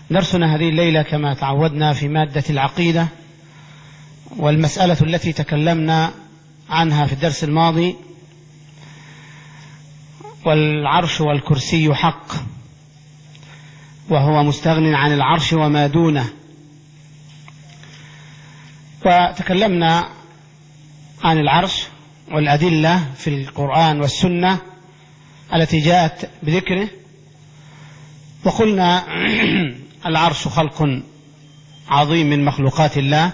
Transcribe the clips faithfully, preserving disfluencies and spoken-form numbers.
درسنا هذه الليلة كما تعودنا في مادة العقيدة، والمسألة التي تكلمنا عنها في الدرس الماضي: والعرش والكرسي حق، وهو مستغن عن العرش وما دونه. وتكلمنا عن العرش والأدلة في القرآن والسنة التي جاءت بذكره، وقلنا العرش خلق عظيم من مخلوقات الله،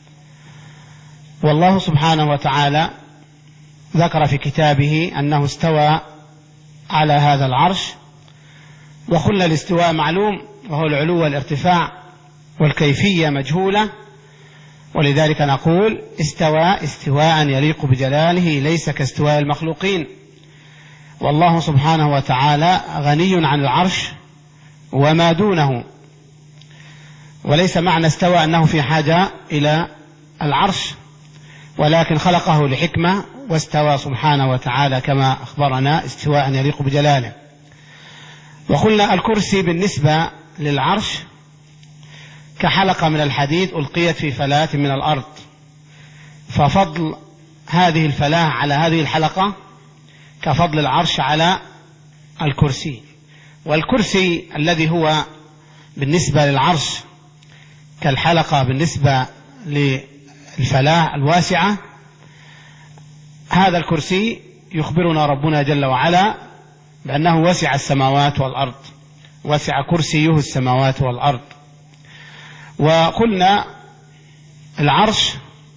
والله سبحانه وتعالى ذكر في كتابه أنه استوى على هذا العرش، وقلنا الاستواء معلوم، وهو العلو والارتفاع، والكيفية مجهولة، ولذلك نقول استوى استواء يليق بجلاله ليس كاستواء المخلوقين. والله سبحانه وتعالى غني عن العرش وما دونه، وليس معنى استوى أنه في حاجة إلى العرش، ولكن خلقه لحكمة، واستوى سبحانه وتعالى كما أخبرنا استواء يليق بجلاله. وقلنا الكرسي بالنسبة للعرش كحلقة من الحديد ألقيت في فلاة من الأرض، ففضل هذه الفلاة على هذه الحلقة كفضل العرش على الكرسي. والكرسي الذي هو بالنسبة للعرش كالحلقة بالنسبة للفلاة الواسعة، هذا الكرسي يخبرنا ربنا جل وعلا بأنه وسع السماوات والأرض، وسع كرسيه السماوات والأرض. وقلنا العرش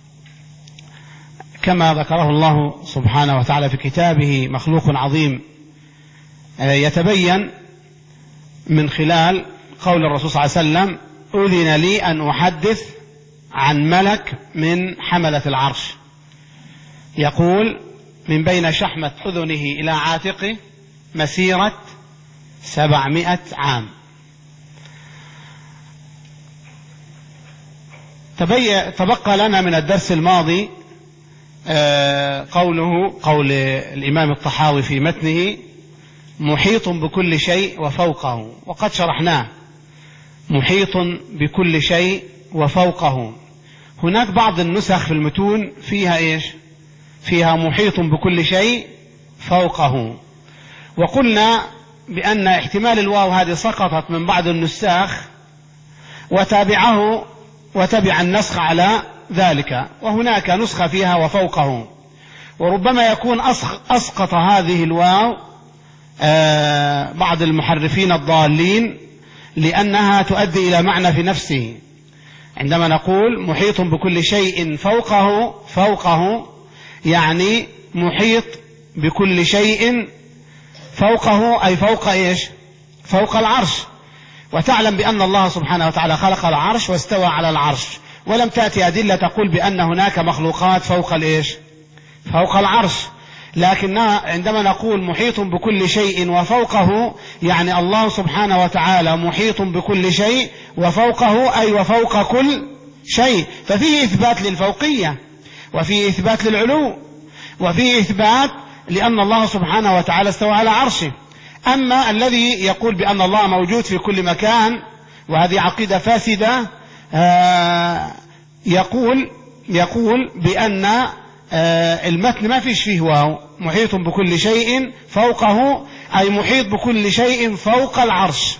كما ذكره الله سبحانه وتعالى في كتابه مخلوق عظيم، يتبين من خلال قول الرسول صلى الله عليه وسلم: أذن لي أن أحدث عن ملك من حملة العرش، يقول: من بين شحمة أذنه إلى عاتقه مسيرة سبعمائة عام. تبقى لنا من الدرس الماضي قوله قول الإمام الطحاوي في متنه: محيط بكل شيء وفوقه. وقد شرحناه، محيط بكل شيء وفوقه. هناك بعض النسخ في المتون فيها إيش؟ فيها محيط بكل شيء فوقه. وقلنا بأن احتمال الواو هذه سقطت من بعض النساخ، وتابعه وتبع النسخ على ذلك، وهناك نسخة فيها وفوقه. وربما يكون أسقط هذه الواو آه بعض المحرفين الضالين، لأنها تؤدي إلى معنى في نفسه. عندما نقول محيط بكل شيء فوقه، فوقه يعني محيط بكل شيء فوقه، أي فوق إيش؟ فوق العرش. وتعلم بأن الله سبحانه وتعالى خلق العرش واستوى على العرش، ولم تأتي أدلة تقول بأن هناك مخلوقات فوق الإيش؟ فوق العرش. لكنها عندما نقول محيط بكل شيء وفوقه، يعني الله سبحانه وتعالى محيط بكل شيء وفوقه، أي وفوق كل شيء. ففيه إثبات للفوقية، وفيه إثبات للعلو، وفيه إثبات لأن الله سبحانه وتعالى استوى على عرشه. أما الذي يقول بأن الله موجود في كل مكان، وهذه عقيدة فاسدة، آه يقول يقول بأن آه المتن ما فيش فيه واو، محيط بكل شيء فوقه، أي محيط بكل شيء فوق العرش،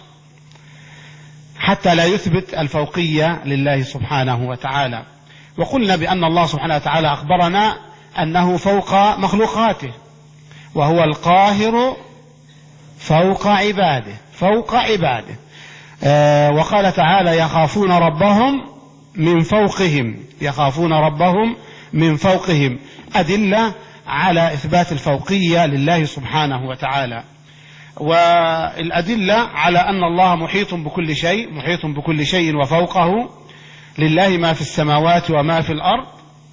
حتى لا يثبت الفوقية لله سبحانه وتعالى. وقلنا بأن الله سبحانه وتعالى أخبرنا أنه فوق مخلوقاته، وهو القاهر فوق عباده، فوق عباده. آه وقال تعالى: يخافون ربهم من فوقهم، يخافون ربهم من فوقهم. أدلة على إثبات الفوقية لله سبحانه وتعالى. والأدلة على أن الله محيط بكل شيء، محيط بكل شيء وفوقه، لله ما في السماوات وما في الأرض،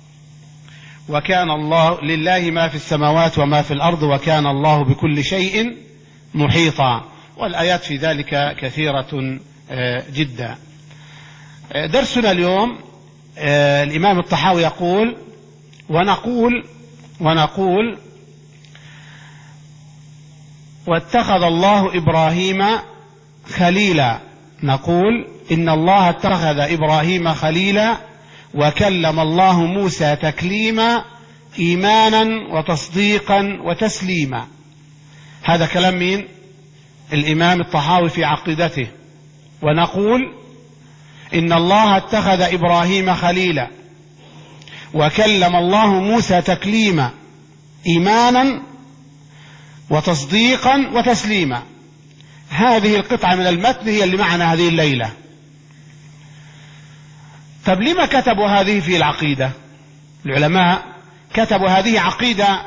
وكان الله لله ما في السماوات وما في الأرض، وكان الله بكل شيء محيطا. والآيات في ذلك كثيرة جدا. درسنا اليوم الإمام الطحاوي يقول: ونقول ونقول واتخذ الله إبراهيم خليلا نقول إن الله اتخذ إبراهيم خليلا وكلم الله موسى تكليما إيمانا وتصديقا وتسليما. هذا كلام مين؟ الإمام الطحاوي في عقيدته. ونقول إن الله اتخذ إبراهيم خليلا وكلم الله موسى تكليما إيمانا وتصديقا وتسليما. هذه القطعة من المتن هي اللي معنا هذه الليلة. طب لما كتبوا هذه في العقيدة؟ العلماء كتبوا هذه عقيدة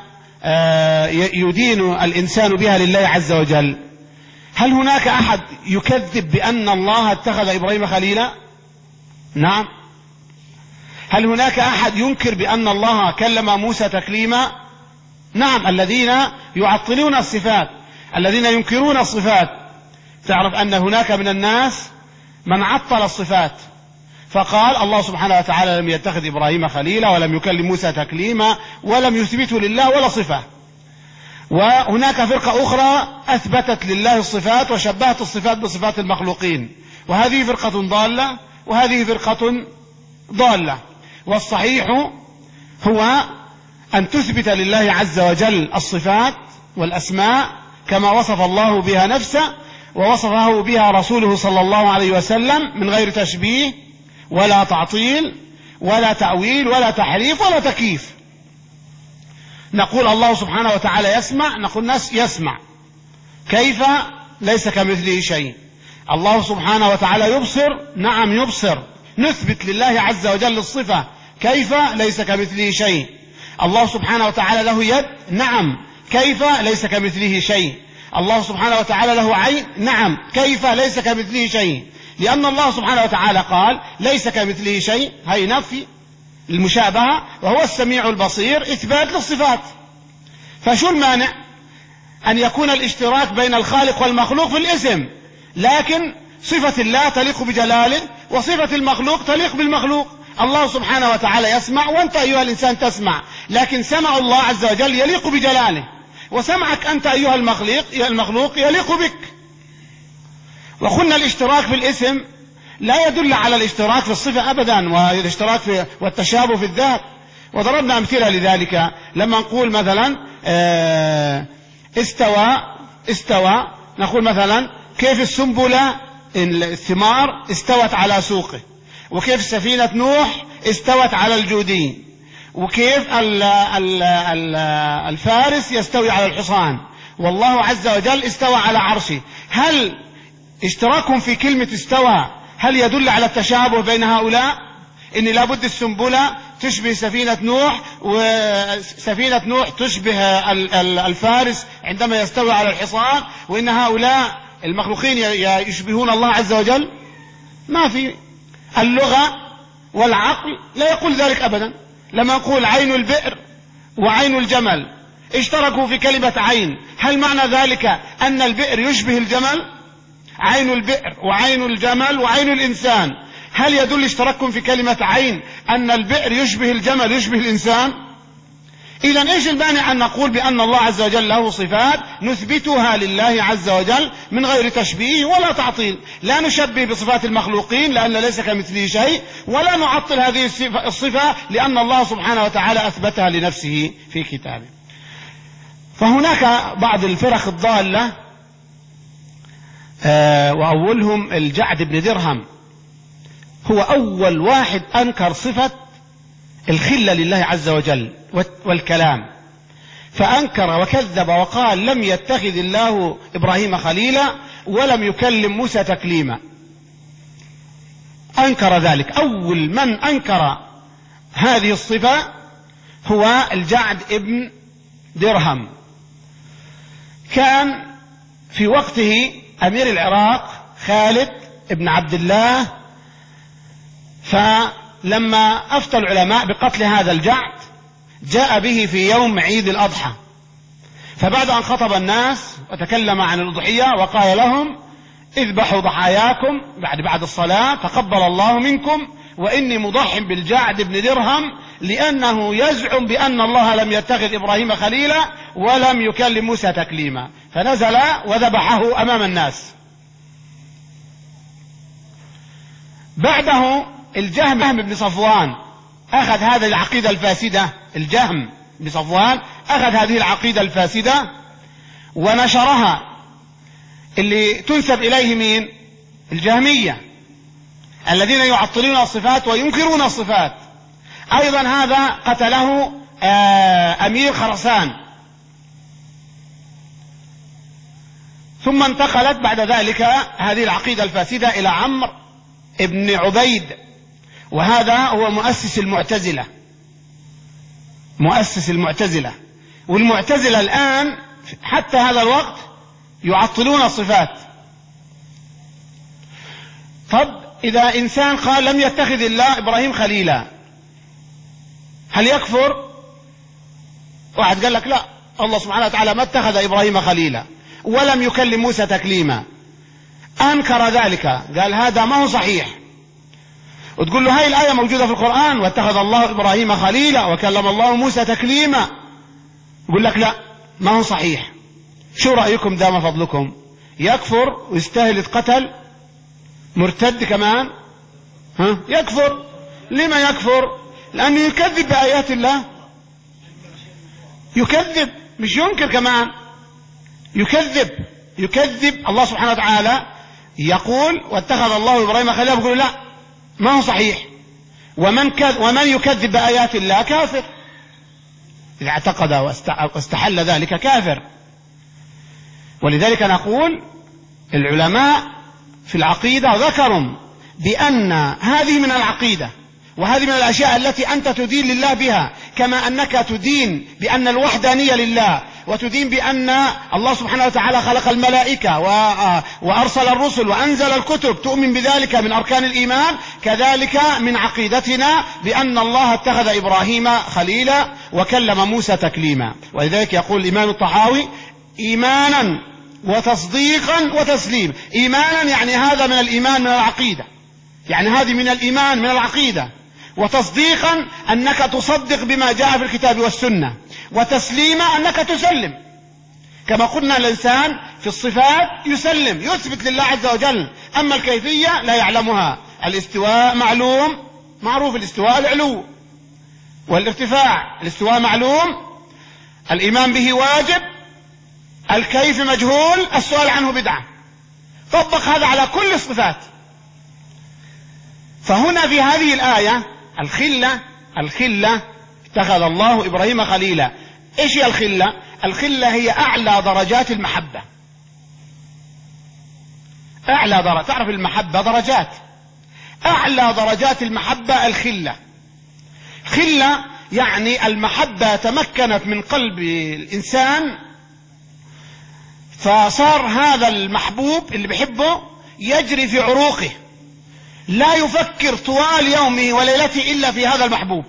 يدين الإنسان بها لله عز وجل. هل هناك أحد يكذب بأن الله اتخذ إبراهيم خليلا؟ نعم. هل هناك أحد ينكر بأن الله كلم موسى تكليما؟ نعم. الذين يعطلون الصفات، الذين ينكرون الصفات. تعرف أن هناك من الناس من عطل الصفات فقال الله سبحانه وتعالى لم يتخذ إبراهيم خليلا ولم يكلم موسى تكليما ولم يثبته لله ولا صفة. وهناك فرقة أخرى أثبتت لله الصفات وشبهت الصفات بصفات المخلوقين، وهذه فرقة ضالة وهذه فرقة ضالة. والصحيح هو أن تثبت لله عز وجل الصفات والأسماء كما وصف الله بها نفسه ووصفه بها رسوله صلى الله عليه وسلم من غير تشبيه ولا تعطيل ولا تأويل ولا تحريف ولا تكييف. نقول الله سبحانه وتعالى يسمع، نقول ناس يسمع. كيف؟ ليس كمثله شيء. الله سبحانه وتعالى يبصر، نعم يبصر. نثبت لله عز وجل الصفة. كيف؟ ليس كمثله شيء. الله سبحانه وتعالى له يد، نعم. كيف؟ ليس كمثله شيء. الله سبحانه وتعالى له عين، نعم. كيف؟ ليس كمثله شيء. لأن الله سبحانه وتعالى قال ليس كمثله شيء، هي نفي المشابهة، وهو السميع البصير إثبات للصفات. فشو المانع أن يكون الاشتراك بين الخالق والمخلوق في الاسم، لكن صفة الله تليق بجلاله وصفة المخلوق تليق بالمخلوق. الله سبحانه وتعالى يسمع وأنت أيها الإنسان تسمع، لكن سمع الله عز وجل يليق بجلاله، وسمعك أنت أيها المخلوق المخلوق يليق بك. وقلنا الاشتراك في الاسم لا يدل على الاشتراك في الصفة أبدا، والاشتراك في والتشابه في الذات. وضربنا أمثلة لذلك لما نقول مثلا استوى استوى نقول مثلا كيف السنبلة الثمار استوت على سوقه، وكيف سفينة نوح استوت على الجودي، وكيف ال ال ال الفارس يستوي على الحصان، والله عز وجل استوى على عرشه. هل اشتراكهم في كلمة استوى هل يدل على التشابه بين هؤلاء؟ إن لابد السنبلة تشبه سفينة نوح، وسفينة نوح تشبه الفارس عندما يستوي على الحصان، وإن هؤلاء المخلوقين يشبهون الله عز وجل؟ ما في. اللغة والعقل لا يقول ذلك أبدا. لما نقول عين البئر وعين الجمل اشتركوا في كلمة عين، هل معنى ذلك أن البئر يشبه الجمل؟ عين البئر وعين الجمل وعين الإنسان، هل يدل اشتراككم في كلمة عين أن البئر يشبه الجمل يشبه الإنسان؟ إذن إيش المانع أن نقول بأن الله عز وجل له صفات نثبتها لله عز وجل من غير تشبيه ولا تعطيل؟ لا نشبه بصفات المخلوقين لأن ليس كمثله شيء، ولا نعطل هذه الصفة لأن الله سبحانه وتعالى أثبتها لنفسه في كتابه. فهناك بعض الفرق الضالة وأولهم الجعد بن درهم، هو أول واحد أنكر صفة الخلة لله عز وجل والكلام، فأنكر وكذب وقال لم يتخذ الله إبراهيم خليلا ولم يكلم موسى تكليما. أنكر ذلك. أول من أنكر هذه الصفة هو الجعد ابن درهم. كان في وقته أمير العراق خالد ابن عبد الله، فلما أفتى العلماء بقتل هذا الجعد جاء به في يوم عيد الأضحى، فبعد أن خطب الناس وتكلم عن الأضحية وقال لهم اذبحوا ضحاياكم بعد بعد الصلاة تقبل الله منكم، وإني مضح بالجعد بن درهم لأنه يزعم بأن الله لم يتخذ إبراهيم خليلا ولم يكلم موسى تكليما، فنزل وذبحه أمام الناس. بعده الجهم بن صفوان أخذ هذه العقيدة الفاسدة. الجهم بن صفوان أخذ هذه العقيدة الفاسدة ونشرها، اللي تنسب إليه مين؟ الجهمية الذين يعطلون الصفات وينكرون الصفات. أيضا هذا قتله أمير خرسان. ثم انتقلت بعد ذلك هذه العقيدة الفاسدة إلى عمرو ابن عبيد، وهذا هو مؤسس المعتزلة، مؤسس المعتزلة. والمعتزلة الآن حتى هذا الوقت يعطلون الصفات. طب إذا إنسان قال لم يتخذ الله إبراهيم خليلا، هل يكفر؟ واحد قال لك لا، الله سبحانه وتعالى ما اتخذ إبراهيم خليلا ولم يكلم موسى تكليما، أنكر ذلك، قال هذا ما هو صحيح. وتقول له هاي الآية موجودة في القرآن، واتخذ الله إبراهيم خليلا وكلم الله موسى تكليما، يقول لك لا ما هو صحيح. شو رأيكم دام فضلكم؟ يكفر ويستاهل يتقتل؟ مرتد كمان؟ ها؟ يكفر. لما يكفر؟ لأنه يكذب بآيات الله، يكذب مش ينكر كمان، يكذب يكذب الله سبحانه وتعالى يقول واتخذ الله إبراهيم خليلا، بيقول لا ما هو صحيح. ومن كذ ومن يكذب بآيات الله كافر، إذا اعتقد واستحل ذلك كافر. ولذلك نقول العلماء في العقيدة ذكروا بأن هذه من العقيدة، وهذه من الأشياء التي أنت تدين لله بها، كما أنك تدين بأن الوحدانية لله، وتدين بأن الله سبحانه وتعالى خلق الملائكة وأرسل الرسل وأنزل الكتب، تؤمن بذلك من أركان الإيمان. كذلك من عقيدتنا بأن الله اتخذ إبراهيم خليلا وكلم موسى تكليما. ولذلك يقول الإمام الطحاوي إيمانا وتصديقا وتسليم. إيمانا يعني هذا من الإيمان من العقيدة، يعني هذه من الإيمان من العقيدة. وتصديقا أنك تصدق بما جاء في الكتاب والسنة. وتسليما أنك تسلم، كما قلنا الإنسان في الصفات يسلم، يثبت لله عز وجل. أما الكيفية لا يعلمها. الاستواء معلوم، معروف الاستواء العلو، والارتفاع الاستواء معلوم، الإيمان به واجب، الكيف مجهول، السؤال عنه بدعة. طبق هذا على كل الصفات. فهنا في هذه الآية الخلة، الخلة اتخذ الله إبراهيم خليلا. إيش هي الخلة؟ الخلة هي أعلى درجات المحبة. أعلى درجة، تعرف المحبة درجات، أعلى درجات المحبة الخلة. خلة يعني المحبة تمكنت من قلب الإنسان، فصار هذا المحبوب اللي بيحبه يجري في عروقه، لا يفكر طوال يومه وليلته إلا في هذا المحبوب.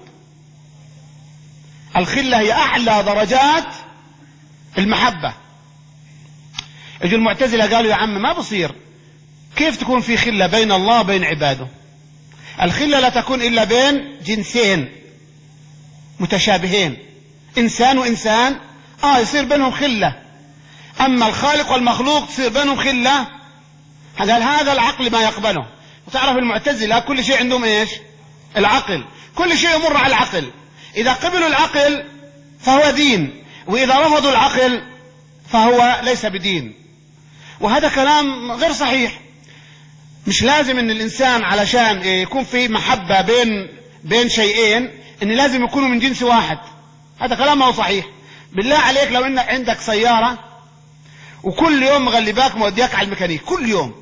الخلة هي أعلى درجات المحبة. يجي المعتزلة قالوا يا عم ما بصير، كيف تكون في خلة بين الله وبين عباده؟ الخلة لا تكون إلا بين جنسين متشابهين، إنسان وإنسان آه يصير بينهم خلة. أما الخالق والمخلوق تصير بينهم خلة، قال هذا العقل ما يقبله. وتعرف المعتزلة كل شيء عندهم إيش؟ العقل، كل شيء يمر على العقل. إذا قبلوا العقل فهو دين، وإذا رفضوا العقل فهو ليس بدين. وهذا كلام غير صحيح. مش لازم ان الانسان علشان يكون في محبة بين بين شيئين ان لازم يكونوا من جنس واحد. هذا كلام ما هو صحيح. بالله عليك لو ان عندك سيارة وكل يوم مغلباك مودياك على الميكانيك كل يوم،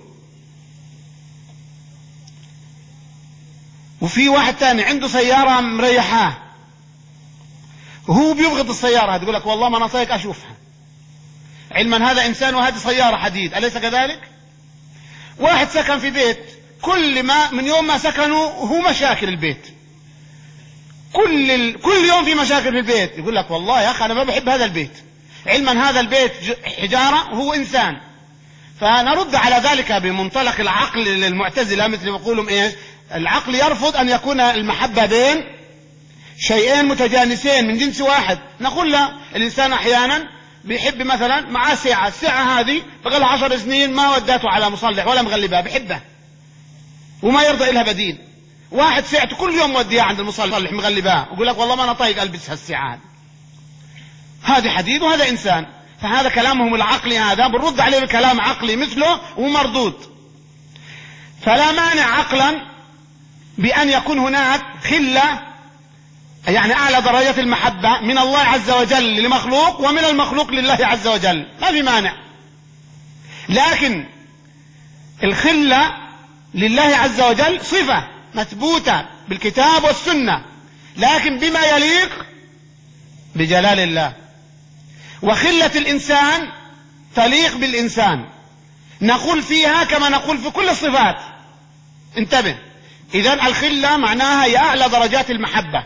وفي واحد تاني عنده سيارة مريحاه وهو بيبغض السيارة، تقول لك والله ما انا طايق اشوفها، علما هذا انسان وهذه سيارة حديد، أليس كذلك؟ واحد سكن في بيت، كل ما من يوم ما سكنوا هو مشاكل البيت، كل ال... كل يوم في مشاكل في البيت، يقول لك والله يا اخي انا ما بحب هذا البيت، علما هذا البيت حجارة وهو انسان. فنرد على ذلك بمنطلق العقل للمعتزلة، مثل ما يقولون ايش؟ العقل يرفض ان يكون المحبة بين شيئين متجانسين من جنس واحد. نقول لا، الانسان احيانا بيحب مثلا معاه ساعة، الساعة هذه بقالها عشر سنين ما وداته على مصلح ولا مغلبها، بحبها وما يرضى إلها بديل. واحد ساعته كل يوم موديه عند المصلح مغلباه ويقول لك والله ما أنا طايق ألبس هالساعة، هذا حديد وهذا إنسان. فهذا كلامهم العقلي، هذا بنرد عليه بكلام عقلي مثله ومردود. فلا مانع عقلا بأن يكون هناك خلة، يعني أعلى درجات المحبة من الله عز وجل لمخلوق ومن المخلوق لله عز وجل، ما في مانع. لكن الخلة لله عز وجل صفة مثبوتة بالكتاب والسنة، لكن بما يليق بجلال الله. وخلة الإنسان تليق بالإنسان، نقول فيها كما نقول في كل الصفات. انتبه، إذن الخلة معناها هي أعلى درجات المحبة،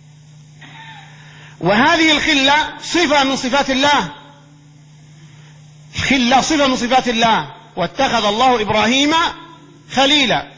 وهذه الخلة صفة من صفات الله. الخلة صفة من صفات الله. واتخذ الله إبراهيم خليلا.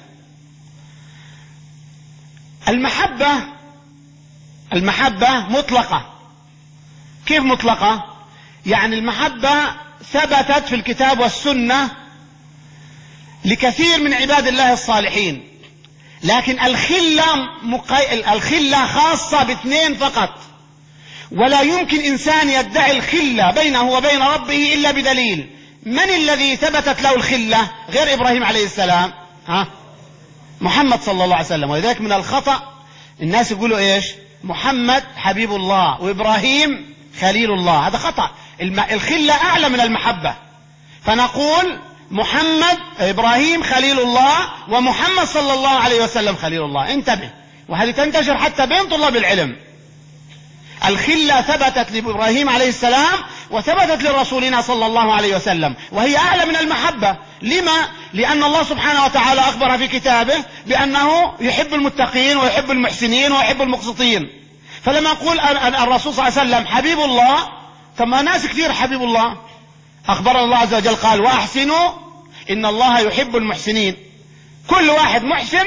المحبة المحبة مطلقة. كيف مطلقة؟ يعني المحبة ثبتت في الكتاب والسنة لكثير من عباد الله الصالحين، لكن الخلة مقي... الخلة خاصة باثنين فقط، ولا يمكن إنسان يدعي الخلة بينه وبين ربه إلا بدليل. من الذي ثبتت له الخلة غير إبراهيم عليه السلام؟ ها؟ محمد صلى الله عليه وسلم. ولذلك من الخطأ الناس يقولوا إيش؟ محمد حبيب الله وإبراهيم خليل الله، هذا خطأ. الخلة أعلى من المحبة، فنقول محمد إبراهيم خليل الله ومحمد صلى الله عليه وسلم خليل الله. انتبه، وهذه تنتشر حتى بين طلاب العلم. الخلة ثبتت لإبراهيم عليه السلام وثبتت لرسولنا صلى الله عليه وسلم، وهي أعلى من المحبة. لما؟ لأن الله سبحانه وتعالى أخبر في كتابه بأنه يحب المتقين ويحب المحسنين ويحب المقسطين. فلما يقول الرسول صلى الله عليه وسلم حبيب الله، ثم ناس كثير حبيب الله، أخبر الله عز وجل قال وأحسنوا إن الله يحب المحسنين. كل واحد محسن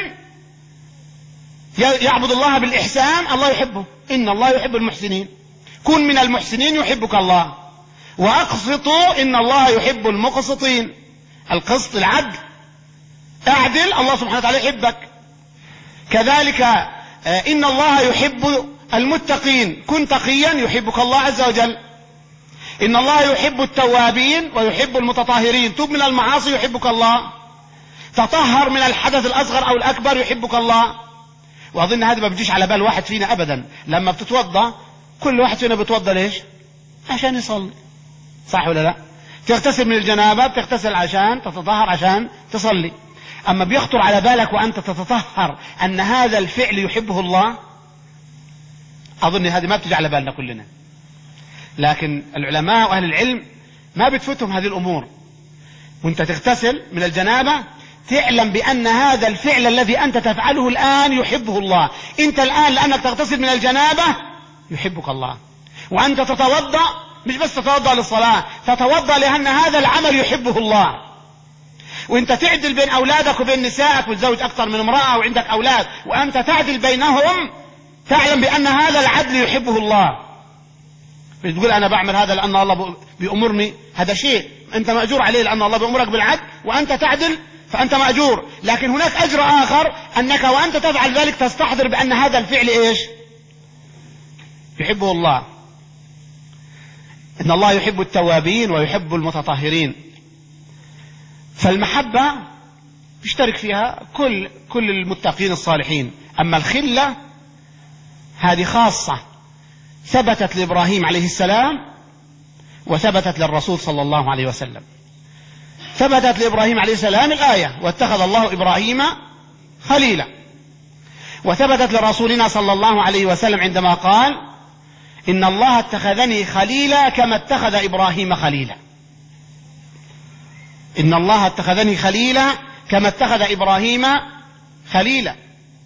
يعبد الله بالإحسان الله يحبه. إن الله يحب المحسنين، كن من المحسنين يحبك الله. وأقسطوا إن الله يحب المقسطين. القسط العدل، اعدل الله سبحانه وتعالى يحبك. كذلك إن الله يحب المتقين، كن تقيا يحبك الله عز وجل. إن الله يحب التوابين ويحب المتطهرين، تب من المعاصي يحبك الله. تطهر من الحدث الأصغر أو الأكبر يحبك الله. وأظن هذا ما بيجيش على بال واحد فينا أبدا. لما بتتوضى كل واحد فينا بتوضى ليش؟ عشان يصلي، صح ولا لا؟ تغتسل من الجنابة بتغتسل عشان تتطهر عشان تصلي. أما بيخطر على بالك وأنت تتطهر أن هذا الفعل يحبه الله؟ أظن هذه ما بتجي على بالنا كلنا. لكن العلماء وأهل العلم ما بتفوتهم هذه الأمور. وانت تغتسل من الجنابة تعلم بأن هذا الفعل الذي أنت تفعله الآن يحبه الله. أنت الآن لأنك تغتسل من الجنابة يحبك الله. وأنت تتوضأ مش بس تتوضأ للصلاة، تتوضأ لأن هذا العمل يحبه الله. وأنت تعدل بين أولادك وبين نسائك، وتزوج أكثر من امرأة وعندك أولاد، وأنت تعدل بينهم تعلم بأن هذا العدل يحبه الله. تقول أنا بعمل هذا لأن الله بيأمرني، هذا شيء أنت مأجور عليه لأن الله بيأمرك بالعدل، وأنت تعدل فأنت مأجور. لكن هناك أجر آخر أنك وأنت تفعل ذلك تستحضر بأن هذا الفعل إيش؟ يحبه الله. إن الله يحب التوابين ويحب المتطهرين. فالمحبة يشترك فيها كل كل المتقين الصالحين. أما الخلة هذه خاصة ثبتت لإبراهيم عليه السلام وثبتت للرسول صلى الله عليه وسلم. ثبتت لإبراهيم عليه السلام الآية واتخذ الله إبراهيم خليلا، وثبتت لرسولنا صلى الله عليه وسلم عندما قال إن الله اتخذني خليلا كما اتخذ إبراهيم خليلا. إن الله اتخذني خليلا كما اتخذ إبراهيم خليلا.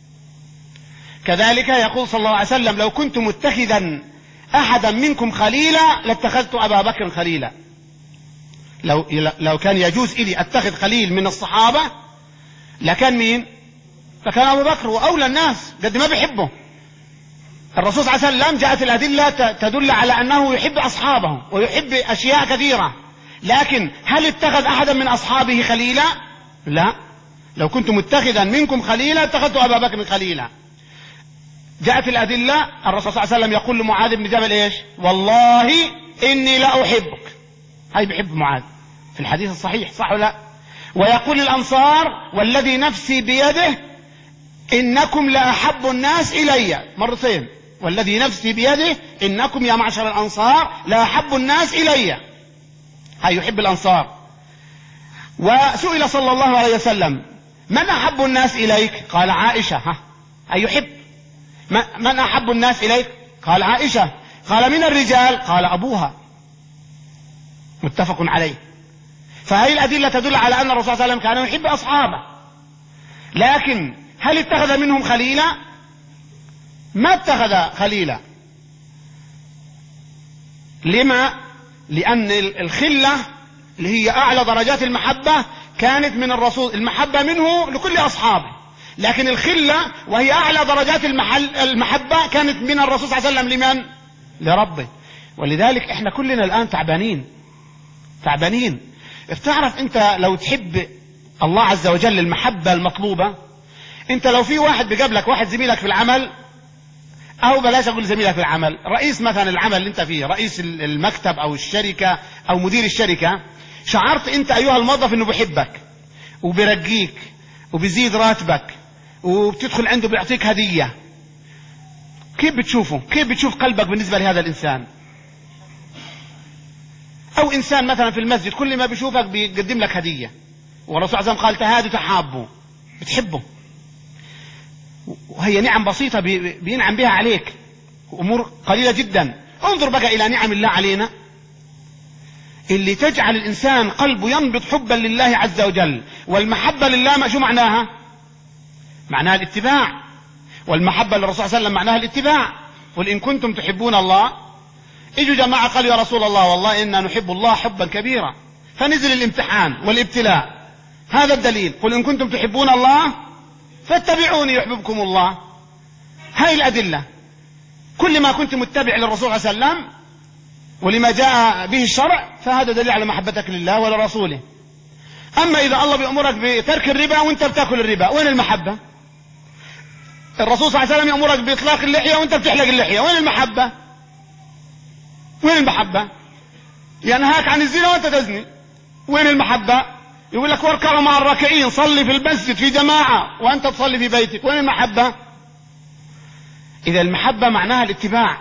كذلك يقول صلى الله عليه وسلم لو كنت متخذا أحدا منكم خليلا لاتخذت أبا بكر خليلا. لو, لو كان يجوز إلي أتخذ خليل من الصحابة لكان مين؟ لكان أبو بكر، وأولى الناس قد ما بيحبه. الرسول صلى الله عليه وسلم جاءت الأدلة تدل على أنه يحب أصحابه ويحب أشياء كثيرة، لكن هل اتخذ أحدا من أصحابه خليلا؟ لا. لو كنت متخذا منكم خليلا اتخذت أبا بكر خليلا. جاءت الأدلة، الرسول صلى الله عليه وسلم يقول لمعاذ بن جبل إيش؟ والله إني لا أحبك. هاي بحب معاذ في الحديث الصحيح، صح ولا لا؟ ويقول الأنصار والذي نفسي بيده إنكم لأحب الناس إلي، مرتين، والذي نفسي بيده إنكم يا معشر الأنصار لأحب الناس إلي. هاي يحب الأنصار. وسئل صلى الله عليه وسلم من أحب الناس إليك؟ قال عائشة. ها هاي يحب. من أحب الناس إليك؟ قال عائشة. قال من الرجال؟ قال أبوها. متفق عليه. فهذه الأدلة تدل على أن الرسول صلى الله عليه وسلم كان يحب أصحابه، لكن هل اتخذ منهم خليلا؟ ما اتخذ خليلا. لما؟ لأن الخلة اللي هي أعلى درجات المحبة كانت من الرسول، المحبة منه لكل أصحابه، لكن الخلة وهي أعلى درجات المحل المحبة كانت من الرسول صلى الله عليه وسلم لمن؟ لربه. ولذلك احنا كلنا الآن تعبانين تعبانين. تعرف انت لو تحب الله عز وجل المحبة المطلوبة، انت لو في واحد بيقابلك، واحد زميلك في العمل، او بلاش اقول زميلك في العمل، رئيس مثلا العمل اللي انت فيه، رئيس المكتب او الشركة او مدير الشركة، شعرت انت ايها الموظف انه بيحبك وبيرقيك وبيزيد راتبك وبتدخل عنده بيعطيك هدية، كيف بتشوفه؟ كيف بتشوف قلبك بالنسبة لهذا الانسان؟ او انسان مثلا في المسجد كل ما بيشوفك بيقدم لك هدية، والرسول صلى الله عليه وسلم قال تهادوا تحابوا، بتحبه، وهي نعم بسيطة بينعم بها عليك، امور قليلة جدا. انظر بقى الى نعم الله علينا اللي تجعل الانسان قلبه ينبض حبا لله عز وجل. والمحبة لله شو معناها؟ معناها الاتباع. والمحبة للرسول صلى الله عليه وسلم معناها الاتباع. قل ان كنتم تحبون الله، اجوا جماعة قالوا يا رسول الله والله إنا نحب الله حبا كبيرا، فنزل الامتحان والابتلاء. هذا الدليل، قل إن كنتم تحبون الله فاتبعوني يحببكم الله. هاي الأدلة. كل ما كنت متبع للرسول صلى الله عليه وسلم ولما جاء به الشرع فهذا دليل على محبتك لله ولرسوله. أما إذا الله بيأمرك بترك الربا وانت بتاكل الربا، وين المحبة؟ الرسول صلى الله عليه وسلم يأمرك بإطلاق اللحية وانت بتحلق اللحية، وين المحبة؟ وين المحبة؟ ينهاك عن الزنا وانت تزني، وين المحبة؟ يقول لك واركعوا مع الراكعين، صلي في المسجد في جماعة وانت تصلي في بيتك، وين المحبة؟ إذا المحبة معناها الاتباع.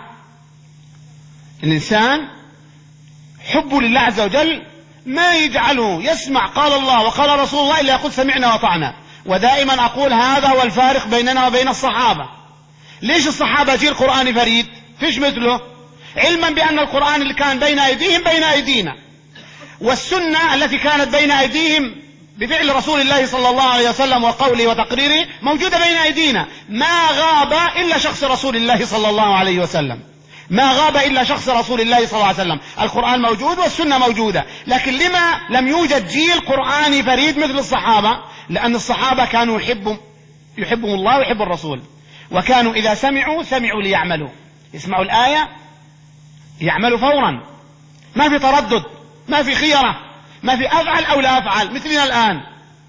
الإنسان حبه لله عز وجل ما يجعله يسمع قال الله وقال رسول الله إلا يقول سمعنا وطعنا. ودائما أقول هذا هو الفارق بيننا وبين الصحابة. ليش الصحابة جيل قرآن فريد فيش مثله؟ علما بأن القرآن اللي كان بين أيديهم بين أيدينا، والسنة التي كانت بين أيديهم بفعل رسول الله صلى الله عليه وسلم وقوله وتقريره موجودة بين أيدينا. ما غاب إلا شخص رسول الله صلى الله عليه وسلم، ما غاب إلا شخص رسول الله صلى الله عليه وسلم. القرآن موجود والسنة موجودة، لكن لما لم يوجد جيل قرآني فريد مثل الصحابة؟ لأن الصحابة كانوا يحبوا يحبهم الله ويحبوا الرسول، وكانوا إذا سمعوا سمعوا ليعملوا، يسمعوا الآية يعملوا فورا، ما في تردد، ما في خيرة، ما في أفعل أو لا أفعل. مثلنا الآن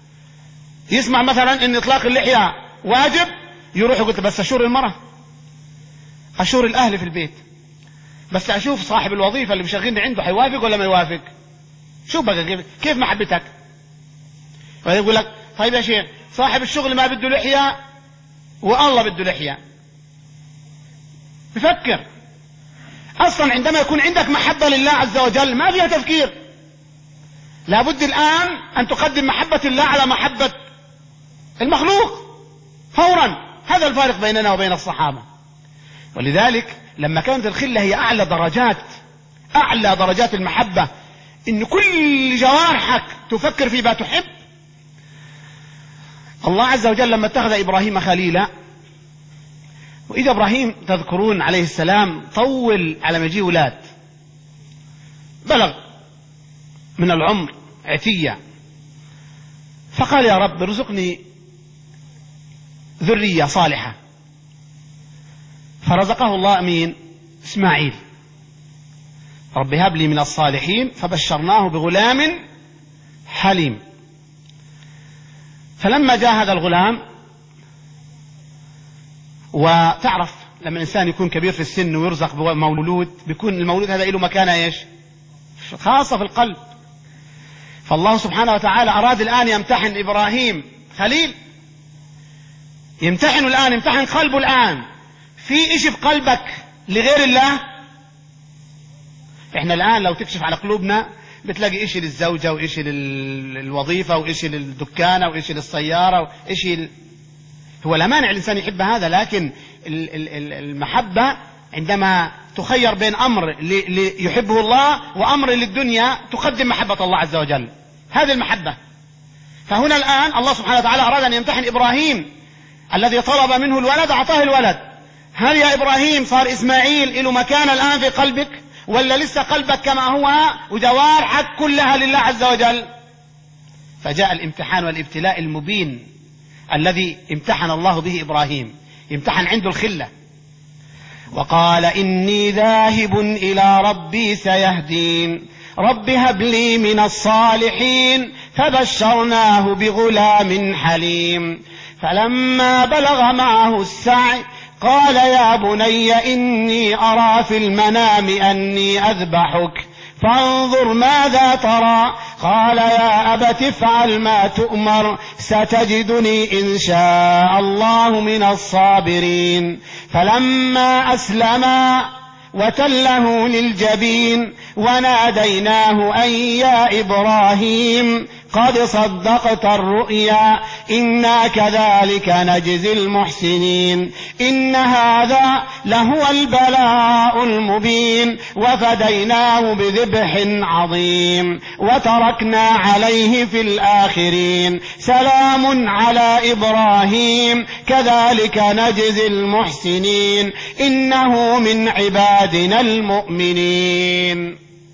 يسمع مثلا إن إطلاق اللحية واجب، يروح يقول بس أشور المرأة، أشور الأهل في البيت، بس أشوف صاحب الوظيفة اللي مشغلني عنده حيوافق ولا ما يوافق. شوف بقى كيف, كيف محبتك. ويقول لك طيب يا شيخ صاحب الشغل ما بده لحية والله بده لحية. بفكر أصلا عندما يكون عندك محبة لله عز وجل ما فيها تفكير. لابد الآن أن تقدم محبة الله على محبة المخلوق فورا. هذا الفارق بيننا وبين الصحابة. ولذلك لما كانت الخلة هي أعلى درجات أعلى درجات المحبة، إن كل جوارحك تفكر فيما تحب. الله عز وجل لما اتخذ إبراهيم خليلا، وإذا إبراهيم تذكرون عليه السلام طول على ما يجي ولاد، بلغ من العمر عتية، فقال يا رب ارزقني ذرية صالحة، فرزقه الله مين؟ إسماعيل. رب هب لي من الصالحين، فبشرناه بغلام حليم. فلما جاء هذا الغلام، وتعرف لما الإنسان يكون كبير في السن ويرزق بمولود، بيكون المولود هذا له مكانة إيش خاصة في القلب. فالله سبحانه وتعالى أراد الآن يمتحن إبراهيم خليل، يمتحن الآن، يمتحن قلبه الآن. في إشي في قلبك لغير الله؟ إحنا الآن لو تكشف على قلوبنا بتلاقي إشي للزوجة، وإشي للوظيفة، وإشي للدكانة، وإشي للسيارة، وإشي ل... هو لا مانع الإنسان يحب هذا، لكن المحبة عندما تخير بين أمر يحبه الله وأمر للدنيا تقدم محبة الله عز وجل، هذه المحبة. فهنا الآن الله سبحانه وتعالى أراد أن يمتحن إبراهيم الذي طلب منه الولد، أعطاه الولد. هل يا إبراهيم صار إسماعيل له مكان الآن في قلبك، ولا لسه قلبك كما هو وجوارحك كلها لله عز وجل؟ فجاء الامتحان والابتلاء المبين الذي امتحن الله به إبراهيم، امتحن عنده الخلة. وقال إني ذاهب إلى ربي سيهدين رب هب لي من الصالحين فبشرناه بغلام حليم. فلما بلغ معه السعي قال يا بني إني أرى في المنام أني أذبحك فانظر ماذا ترى. قال يا أبت افعل ما تؤمر ستجدني إن شاء الله من الصابرين. فلما أسلما وتله للجبين وناديناه أن يا إبراهيم قد صدقت الرؤيا إنا كذلك نجزي المحسنين إن هذا لهو البلاء المبين وفديناه بذبح عظيم وتركنا عليه في الآخرين سلام على إبراهيم كذلك نجزي المحسنين إنه من عبادنا المؤمنين.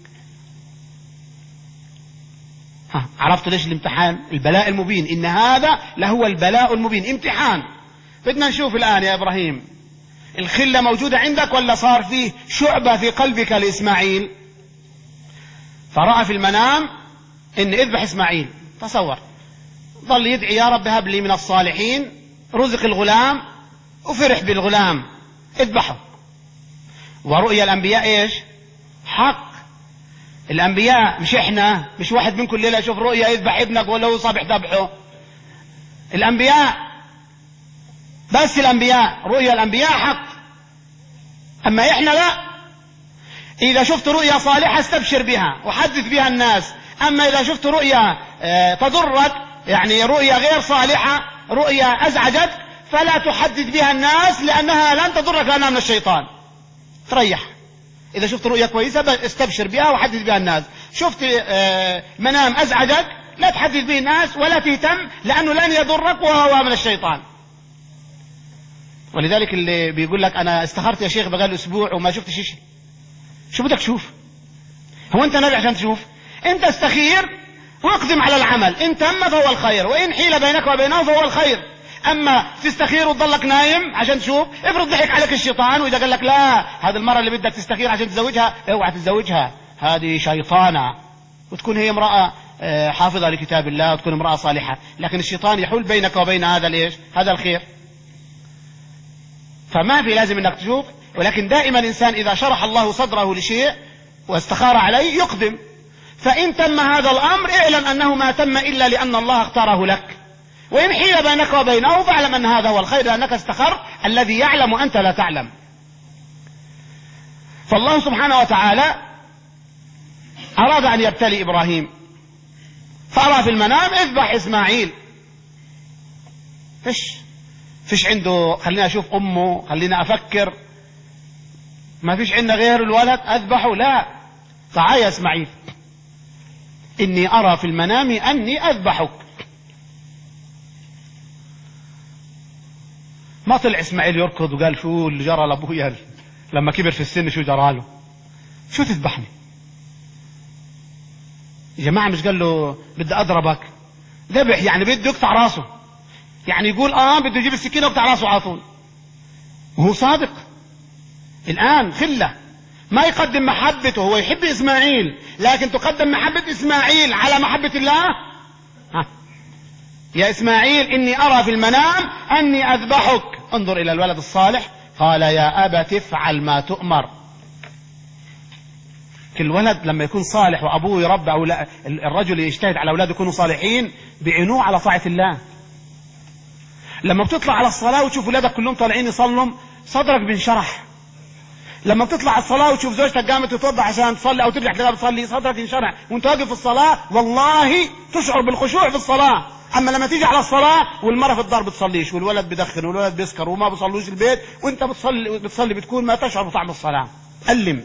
عرفت ليش الامتحان؟ البلاء المبين، إن هذا لهو البلاء المبين، امتحان. بدنا نشوف الآن يا إبراهيم الخلة موجودة عندك ولا صار فيه شعبة في قلبك لإسماعيل؟ فرأى في المنام إن اذبح إسماعيل. تصور ظل يدعي يا رب هب لي من الصالحين، رزق الغلام وفرح بالغلام، اذبحه. ورؤيا الأنبياء إيش؟ حق. الأنبياء مش إحنا، مش واحد منكم الليلة يشوف رؤيا يذبح ابنك ولا هو صابح ذبحه. الأنبياء بس، الأنبياء رؤيا الأنبياء حق، أما إحنا لا. إذا شفت رؤيا صالحة استبشر بها وحدث بها الناس، أما إذا شفت رؤيا تضرك، يعني رؤيا غير صالحة، رؤيا أزعجت، فلا تحدث بها الناس لأنها لن تضرك لأنها من الشيطان، تريح. إذا شفت رؤيا كويسة استبشر بها وحدث بها الناس. شفت منام أزعجك لا تحدث به الناس ولا تهتم لأنه لن يضرك وهو من الشيطان. ولذلك اللي بيقول لك أنا استخرت يا شيخ بقال أسبوع وما شفت شيء، شو بدك تشوف؟ هو أنت نبي عشان تشوف؟ أنت استخير واقدم على العمل، إن تم فهو الخير وإن حيل بينك وبينه فهو الخير. أما تستخير وتضلك نايم عشان تشوف، افرض ضحك عليك الشيطان وإذا قال لك لا هذه المرة اللي بدك تستخير عشان تزوجها اوعى تتزوجها، هذه شيطانة، وتكون هي امرأة حافظة لكتاب الله وتكون امرأة صالحة، لكن الشيطان يحول بينك وبين هذا ليش؟ هذا الخير. فما في لازم انك تشوف، ولكن دائما الإنسان إذا شرح الله صدره لشيء واستخار عليه يقدم. فإن تم هذا الأمر اعلم أنه ما تم إلا لأن الله اختاره لك، وإن حيل بينك وبينه فاعلم أن هذا هو الخير لأنك استخر الذي يعلم وأنت لا تعلم. فالله سبحانه وتعالى أراد أن يبتلي إبراهيم، فأرى في المنام اذبح إسماعيل. فش فيش عنده خلينا أشوف أمه، خلينا أفكر، ما فيش عندنا غير الولد أذبحه، لا. تعال يا إسماعيل إني أرى في المنام أني أذبحك. ما طلع إسماعيل يركض وقال شو اللي جرى لأبويا لما كبر في السن، شو جرى له، شو تذبحني يا جماعة؟ مش قال له بدي أضربك، ذبح يعني بده يقطع راسه، يعني يقول آه بده يجيب السكينة ويقطع راسه على طول، وهو صادق. الآن خلة ما يقدم محبته، هو يحب إسماعيل لكن تقدم محبة إسماعيل على محبة الله. ها يا إسماعيل إني أرى في المنام أني أذبحك انظر إلى الولد الصالح. قال يا أبت افعل ما تؤمر. كل ولد لما يكون صالح وأبوه يربى أو الرجل يجتهد على أولاده يكونوا صالحين بيعينوه على طاعة الله. لما بتطلع على الصلاة وتشوف أولادك كلهم طالعين يصلوا صدرك بينشرح. لما بتطلع على الصلاة وتشوف زوجتك قامت تتوضا عشان تصلي أو ترجع تلاقيها بتصلي صدرك ينشرح وأنت واقف في الصلاة والله تشعر بالخشوع في الصلاة. أما لما تيجي على الصلاة والمرأة في الدار بتصليش والولد بدخن والولد بيسكر وما بيصلوش البيت وأنت بتصلي بتصلي بتكون ما تشعر بطعم الصلاة. ألم.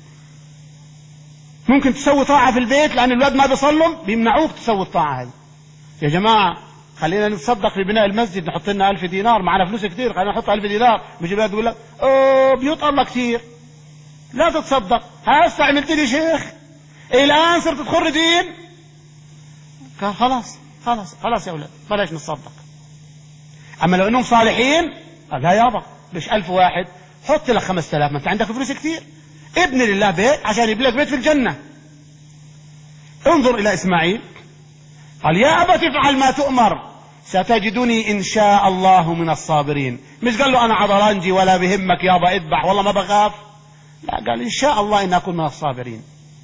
ممكن تسوي طاعة في البيت لأن الولاد ما بيصلوا بيمنعوك تسوي الطاعة هذه. يا جماعة خلينا نتصدق في بناء المسجد نحط لنا ألف دينار معنا فلوس كتير خلينا نحط ألف دينار. بيجي الولاد يقول لك أوه بيوت الله كتير لا تتصدق. هسه عملت لي شيخ الآن صرت تخر دين. خلاص خلاص خلاص يا أولاد بلاش نتصدق. أما لو إنهم صالحين لا يابا ليش ألف واحد حط لك خمسة آلاف ما أنت عندك فلوس كتير ابني لله بيت عشان يبني لك بيت في الجنة. انظر إلى إسماعيل قال يا أبت افعل ما تؤمر ستجدني إن شاء الله من الصابرين. مش قال له أنا عضلانجي ولا بهمك يابا اذبح والله ما بخاف. لا قال إن شاء الله إن أكون من الصابرين.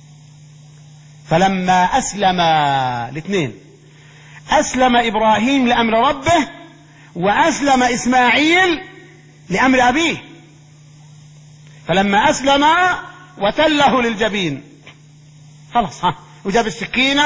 فلما أسلم الاثنين أسلم إبراهيم لأمر ربه وأسلم إسماعيل لأمر أبيه. فلما أسلم وتله للجبين خلاص ها وجاب السكينة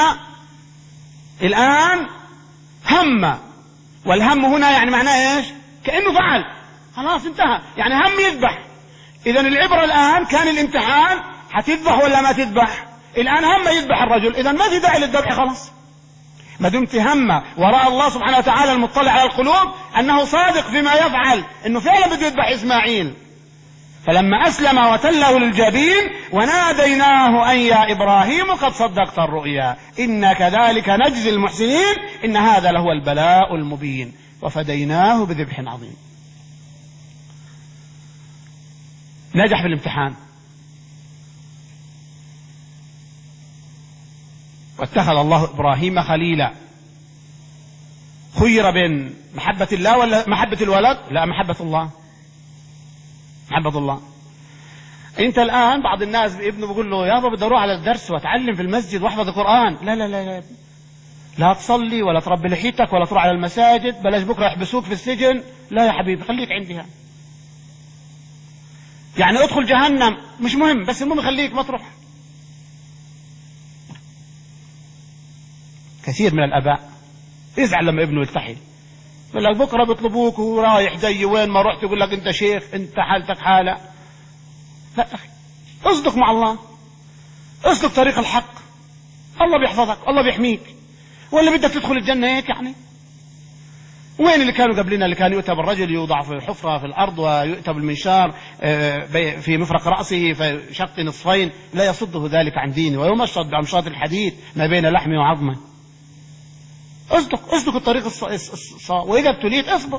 الآن هم. والهم هنا يعني معناه إيش؟ كأنه فعل خلاص انتهى يعني هم يذبح. إذا العبرة الآن كان الامتحان هتذبح ولا ما تذبح. الآن هم يذبح الرجل إذا ما في داعي للذبح خلاص ما دمت هم. ورأى الله سبحانه وتعالى المطلع على القلوب أنه صادق فيما يفعل أنه فعلا بده يذبح إسماعيل. فلما أسلم وتله للجبين وناديناه أن يا إبراهيم قد صدقت الرؤيا إنا كذلك نجزي المحسنين إن هذا لهو البلاء المبين وفديناه بذبح عظيم. نجح في الامتحان واتخذ الله إبراهيم خليلا. خير بين محبة الله ولا محبة الولد؟ لا محبة الله محبة الله. انت الآن بعض الناس ابنه بيقول له يابا بدي اروح على الدرس واتعلم في المسجد واحفظ القرآن. لا لا لا لا لا تصلي ولا تربي لحيتك ولا تروح على المساجد بلاش بكره يحبسوك في السجن. لا يا حبيبي خليك عندها يعني ادخل جهنم مش مهم بس المهم خليك ما تروح. كثير من الآباء يزعل لما ابنه يلتحي يقول لك بكره بيطلبوك ورايح جاي وين ما رحت يقول لك انت شيخ انت حالتك حاله. لا اخي اصدق مع الله اصدق طريق الحق الله بيحفظك الله بيحميك. ولا بدك تدخل الجنه هيك يعني؟ وين اللي كانوا قبلنا اللي كان يؤتى بالرجل يوضع في حفره في الارض ويؤتى بالمنشار في مفرق راسه فشق نصفين لا يصده ذلك عن دينه ويمشط بامشاط الحديد ما بين لحمه وعظمه. اصدق اصدق الطريق الص... واذا ابتليت اصبر.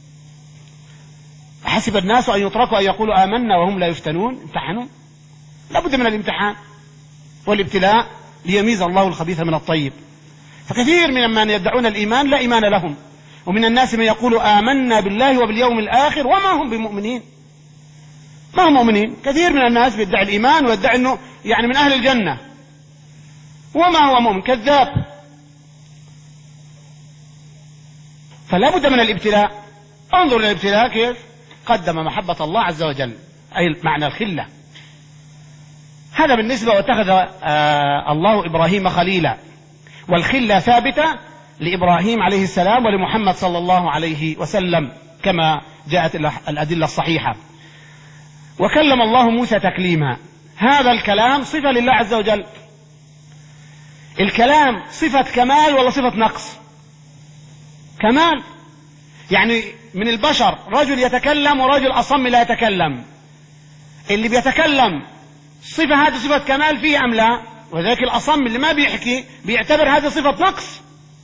حسب الناس ان يتركوا ان يقولوا آمنا وهم لا يفتنون. امتحنوا لابد من الامتحان والابتلاء ليميز الله الخبيث من الطيب. فكثير من من يدعون الإيمان لا إيمان لهم ومن الناس من يقول آمنا بالله وباليوم الآخر وما هم بمؤمنين. ما هم مؤمنين. كثير من الناس بيدعي الإيمان ويدعي أنه يعني من أهل الجنة وما هو مؤمن كذاب. فلا بد من الابتلاء. انظر إلى الابتلاء كيف قدم محبة الله عز وجل أي معنى الخلة. هذا بالنسبة واتخذ آه الله إبراهيم خليلا. والخلة ثابتة لإبراهيم عليه السلام ولمحمد صلى الله عليه وسلم كما جاءت الأدلة الصحيحة. وكلم الله موسى تكليما. هذا الكلام صفة لله عز وجل. الكلام صفة كمال ولا صفة نقص؟ كمال. يعني من البشر رجل يتكلم ورجل أصم لا يتكلم. اللي بيتكلم صفة هذه صفة كمال فيه أم لا؟ وذلك الأصم اللي ما بيحكي بيعتبر هذه صفة نقص.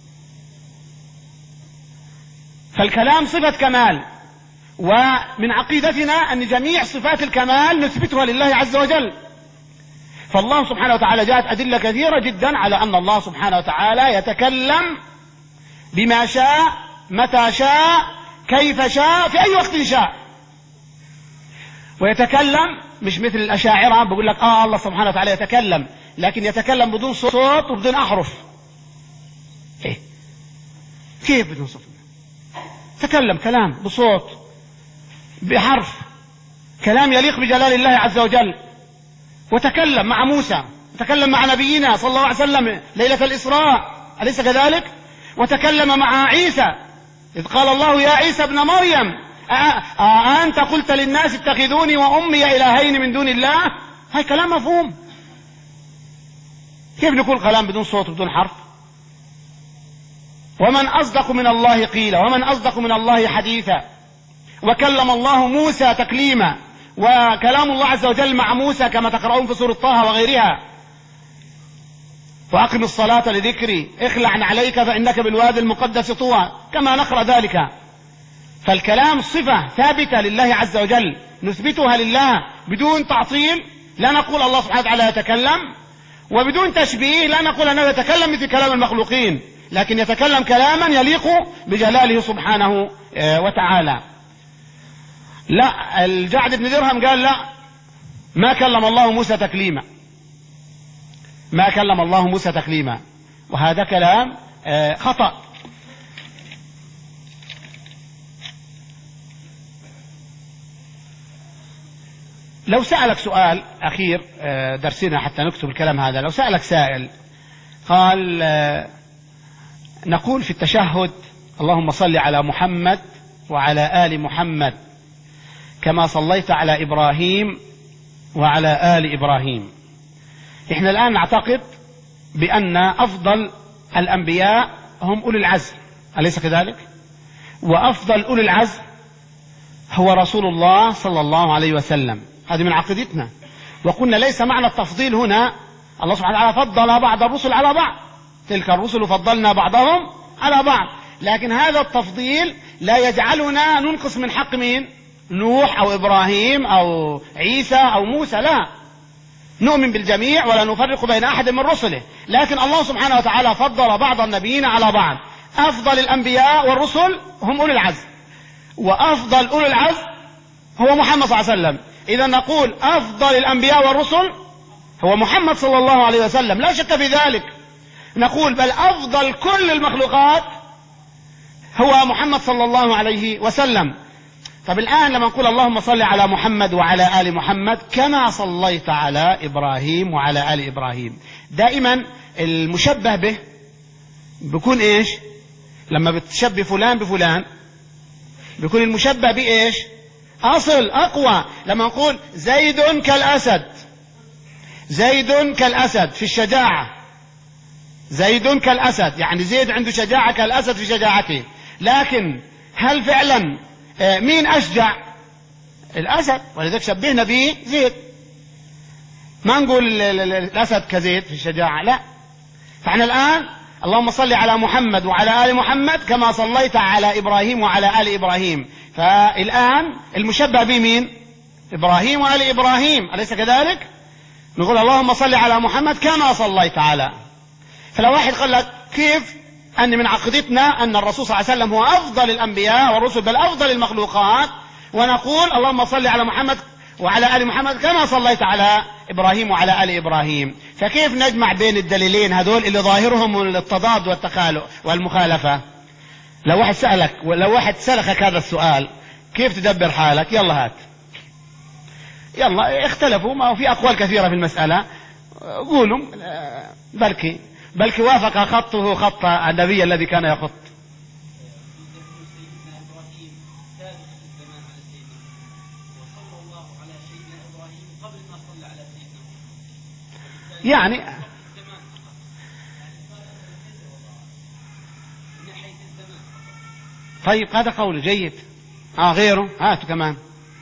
فالكلام صفة كمال. ومن عقيدتنا أن جميع صفات الكمال نثبتها لله عز وجل. فالله سبحانه وتعالى جاءت أدلة كثيرة جدا على أن الله سبحانه وتعالى يتكلم بما شاء متى شاء كيف شاء في أي وقت شاء. ويتكلم مش مثل الأشاعرة بقول لك آه الله سبحانه وتعالى يتكلم، لكن يتكلم بدون صوت وبدون أحرف. إيه؟ كيف بدون صوت؟ تكلم كلام بصوت بحرف، كلام يليق بجلال الله عز وجل. وتكلم مع موسى، تكلم مع نبينا صلى الله عليه وسلم ليلة الإسراء، أليس كذلك؟ وتكلم مع عيسى إذ قال الله يا عيسى ابن مريم أأنت قلت للناس اتخذوني وأمي إلهين من دون الله؟ هاي كلام مفهوم. كيف نقول كلام بدون صوت وبدون حرف؟ ومن أصدق من الله قيلا ومن أصدق من الله حديثا. وكلم الله موسى تكليما، وكلام الله عز وجل مع موسى كما تقرؤون في سورة طه وغيرها. وأقم الصلاة لذكري اخلع عليك فإنك بالوادي المقدس طوى، كما نقرأ ذلك. فالكلام صفة ثابتة لله عز وجل نثبتها لله بدون تعطيل، لا نقول الله سبحانه وتعالى يتكلم، وبدون تشبيه لا نقول أنه يتكلم مثل كلام المخلوقين، لكن يتكلم كلاما يليق بجلاله سبحانه وتعالى. لا، الجعد بن درهم قال لا، ما كلم الله موسى تكليما، ما كلم الله موسى تكليما، وهذا كلام خطأ. لو سألك سؤال أخير درسنا حتى نكتب الكلام هذا، لو سألك سائل قال نقول في التشهد اللهم صل على محمد وعلى آل محمد كما صليت على إبراهيم وعلى آل إبراهيم. إحنا الآن نعتقد بأن أفضل الأنبياء هم أولي العزم، أليس كذلك؟ وأفضل أولي العزم هو رسول الله صلى الله عليه وسلم، هذه من عقيدتنا. وقلنا ليس معنى التفضيل هنا الله سبحانه وتعالى فضل بعض الرسل على بعض، تلك الرسل فضلنا بعضهم على بعض، لكن هذا التفضيل لا يجعلنا ننقص من حق مين؟ نوح أو إبراهيم أو عيسى أو موسى، لا، نؤمن بالجميع ولا نفرق بين أحد من رسله، لكن الله سبحانه وتعالى فضل بعض النبيين على بعض. أفضل الأنبياء والرسل هم أولي العزم، وأفضل أولي العزم هو محمد صلى الله عليه وسلم. إذا نقول أفضل الأنبياء والرسل هو محمد صلى الله عليه وسلم، لا شك في ذلك. نقول بل أفضل كل المخلوقات هو محمد صلى الله عليه وسلم. طب الآن لما نقول اللهم صل على محمد وعلى آل محمد كما صليت على إبراهيم وعلى آل إبراهيم، دائما المشبه به بيكون إيش؟ لما بتشبه فلان بفلان بيكون المشبه بإيش؟ أصل أقوى. لما نقول زيد كالأسد، زيد كالأسد في الشجاعة، زيد كالأسد يعني زيد عنده شجاعة كالأسد في شجاعته، لكن هل فعلا مين أشجع؟ الأسد، ولذلك شبهنا به زيد. ما نقول الأسد كزيد في الشجاعة، لا. فاحنا الآن اللهم صل على محمد وعلى آل محمد كما صليت على إبراهيم وعلى آل إبراهيم، فالآن المشبه به مين؟ إبراهيم وآل إبراهيم، أليس كذلك؟ نقول اللهم صل على محمد كما صليت على. فلو واحد قال لك كيف أن من عقيدتنا أن الرسول صلى الله عليه وسلم هو أفضل الأنبياء والرسل بل أفضل المخلوقات، ونقول اللهم صل على محمد وعلى آل محمد كما صليت على إبراهيم وعلى آل إبراهيم، فكيف نجمع بين الدليلين هذول اللي ظاهرهم التضاد والتخالف والمخالفة؟ لو واحد سألك ولو واحد سألك هذا السؤال كيف تدبر حالك؟ يلا هات، يلا اختلفوا، ما في أقوال كثيرة في المسألة، قولوا بلكي بلكي وافق خطه خط النبي الذي كان يخط. يعني طيب هذا قول جيد. اه غيره هاتوا كمان.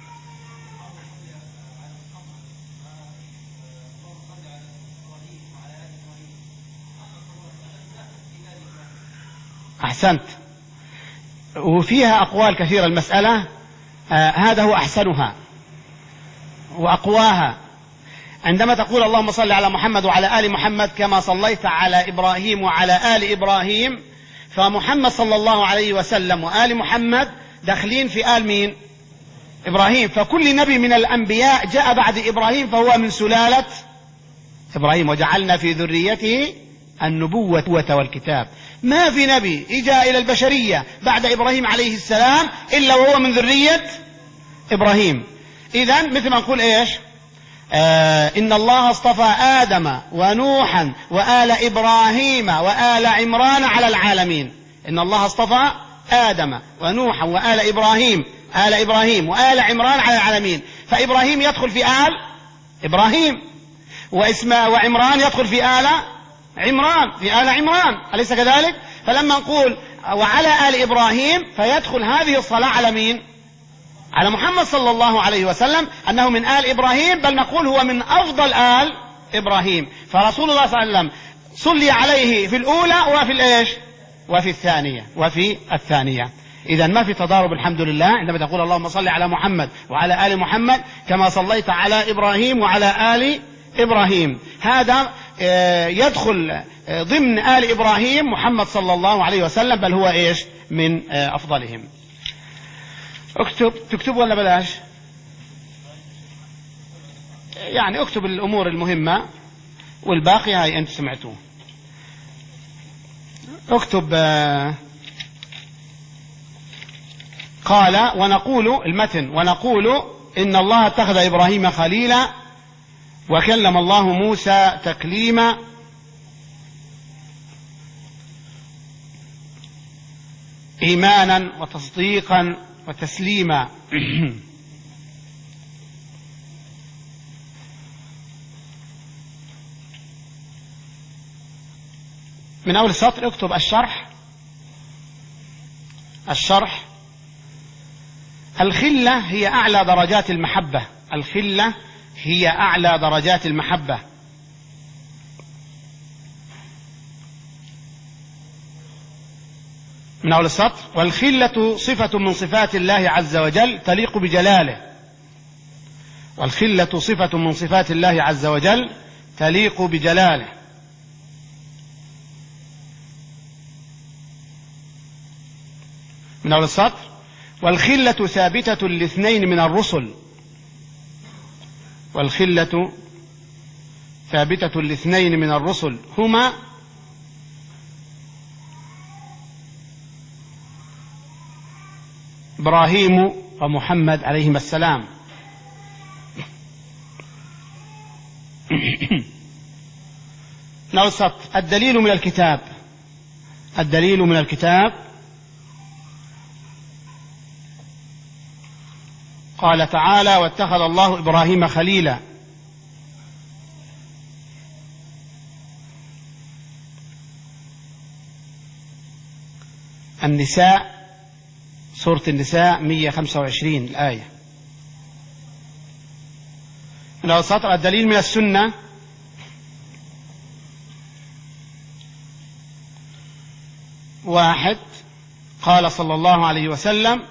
أحسنت، وفيها أقوال كثيرة المسألة، آه هذا هو أحسنها وأقواها. عندما تقول اللهم صل على محمد وعلى آل محمد كما صليت على إبراهيم وعلى آل إبراهيم، فمحمد صلى الله عليه وسلم وآل محمد داخلين في آل مين؟ إبراهيم. فكل نبي من الأنبياء جاء بعد إبراهيم فهو من سلالة إبراهيم، وجعلنا في ذريته النبوة والكتاب. ما في نبي إجا إلى البشرية بعد إبراهيم عليه السلام إلا وهو من ذرية إبراهيم. إذن مثل ما نقول إيش؟ آه إن الله اصطفى آدم ونوحا وآل إبراهيم وآل عمران على العالمين. إن الله اصطفى آدم ونوحا وآل إبراهيم آل إبراهيم وآل عمران على العالمين. فإبراهيم يدخل في آل إبراهيم، وإسماء وعمران يدخل في آل عمران في آل عمران، أليس كذلك؟ فلما نقول وعلى آل إبراهيم فيدخل هذه الصلاة على مين؟ على محمد صلى الله عليه وسلم، أنه من آل إبراهيم، بل نقول هو من أفضل آل إبراهيم. فرسول الله صلى الله عليه وسلم صلي عليه في الأولى وفي الإيش؟ وفي الثانية وفي الثانية. إذا ما في تضارب الحمد لله عندما تقول اللهم صل على محمد وعلى آل محمد كما صليت على إبراهيم وعلى آل إبراهيم. هذا يدخل ضمن آل إبراهيم محمد صلى الله عليه وسلم، بل هو إيش؟ من أفضلهم. اكتب تكتب ولا بلاش؟ يعني اكتب الأمور المهمة والباقي هاي أنت سمعتوه. اكتب قال ونقول المتن ونقول إن الله اتخذ إبراهيم خليلا وكلم الله موسى تكليما إيمانا وتصديقا وتسليما. من أول السطر اكتب الشرح. الشرح: الخلة هي أعلى درجات المحبة. الخلة هي أعلى درجات المحبة. من أول السطر: والخلة صفة من صفات الله عز وجل تليق بجلاله. والخلة صفة من صفات الله عز وجل تليق بجلاله. من أول السطر: والخلة ثابتة لاثنين من الرسل. والخلة ثابتة لاثنين من الرسل هما إبراهيم ومحمد عليهما السلام. نوصف الدليل من الكتاب. الدليل من الكتاب: قال تعالى: واتخذ الله إبراهيم خليلا. النساء، سورة النساء مئة وخمسة وعشرين الآية. من سطر: الدليل من السنة: واحد، قال صلى الله عليه وسلم: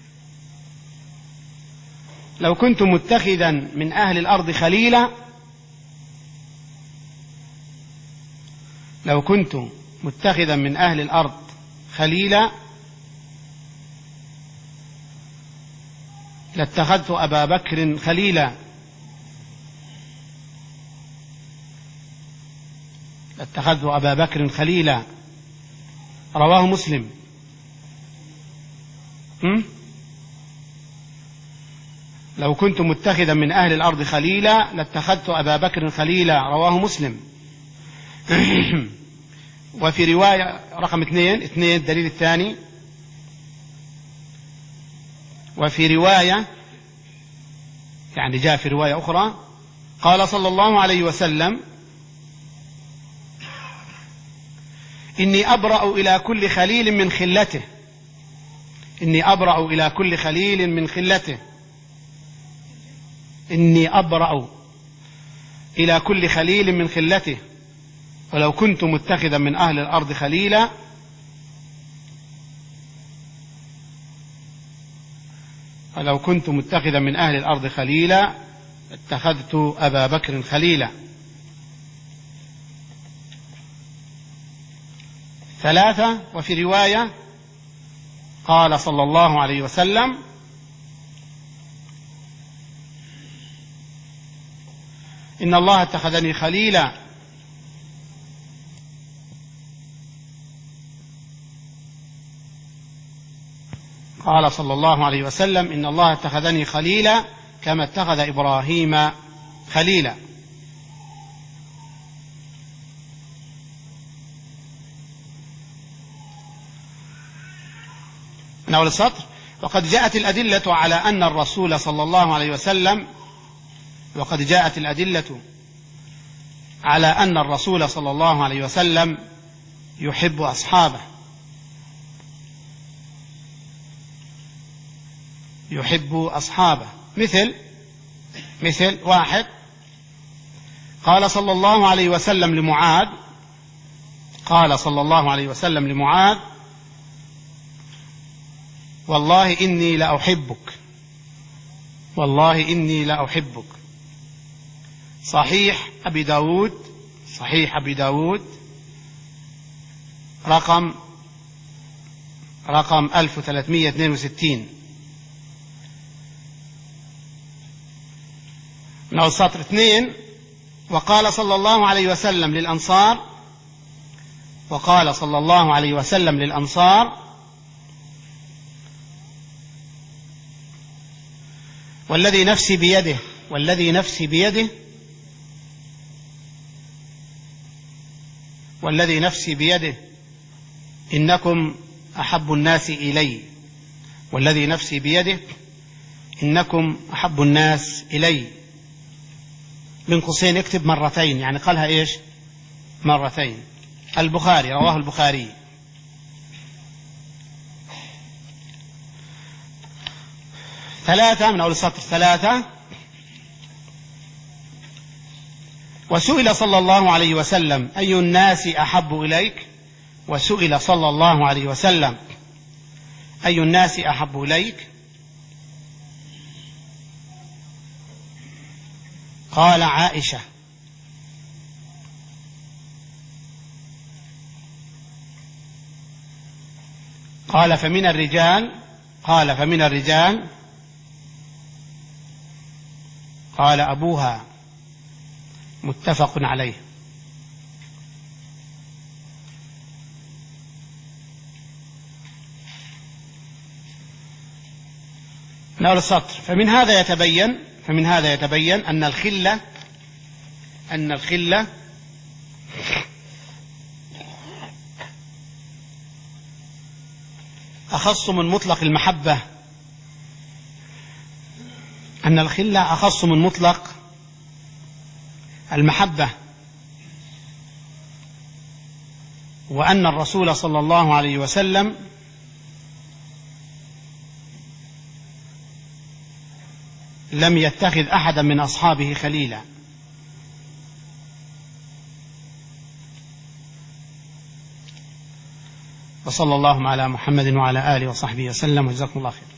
لو كنت متخذا من أهل الأرض خليلا لو كنت متخذا من أهل الأرض خليلا لاتخذت أبا بكر خليلا. لاتخذت أبا بكر خليلا. رواه مسلم. م? لو كنت متخذا من أهل الأرض خليلا لاتخذت أبا بكر خليلا. رواه مسلم. وفي رواية رقم اثنين اثنين الدليل الثاني: وفي رواية، يعني جاء في رواية أخرى، قال صلى الله عليه وسلم: إني أبرأ إلى كل خليل من خلته. إني أبرأ إلى كل خليل من خلته. إني أبرأ إلى كل خليل من خلته. ولو كنت متخذا من أهل الأرض خليلا ولو كنت متخذا من أهل الأرض خليلا اتخذت أبا بكر خليلا. ثلاثة. وفي رواية قال صلى الله عليه وسلم: إن الله اتخذني خليلا. قال صلى الله عليه وسلم: إن الله اتخذني خليلا كما اتخذ إبراهيم خليلا. من أول السطر: وقد جاءت الأدلة على أن الرسول صلى الله عليه وسلم وقد جاءت الأدلة على أن الرسول صلى الله عليه وسلم يحب أصحابه يحب أصحابه مثل مثل واحد: قال صلى الله عليه وسلم لمعاذ قال صلى الله عليه وسلم لمعاذ: والله إني لأحبك والله إني لأحبك. صحيح أبي داود صحيح أبي داود رقم رقم ألف وثلاثمائة واثنين وستين. من سطر اثنين: وقال صلى الله عليه وسلم للأنصار وقال صلى الله عليه وسلم للأنصار: والذي نفسي بيده والذي نفسي بيده والذي نفسي بيده إنكم أحب الناس إلي والذي نفسي بيده إنكم أحب الناس إلي. بين قوسين اكتب مرتين، يعني قالها إيش؟ مرتين. البخاري، رواه البخاري. ثلاثة. من أول السطر: ثلاثة: وسئل صلى الله عليه وسلم: أي الناس أحب إليك؟ وسئل صلى الله عليه وسلم: أي الناس أحب إليك؟ قال: عائشة. قال: فمن الرجال قال فمن الرجال قال: أبوها. متفق عليه. من أول السطر: فمن هذا يتبين فمن هذا يتبين أن الخلة أن الخلة أخص من مطلق المحبة أن الخلة أخص من مطلق المحبة وأن الرسول صلى الله عليه وسلم لم يتخذ أحدا من أصحابه خليلا. وصلى الله على محمد وعلى آله وصحبه وسلم، وجزاكم الله خير.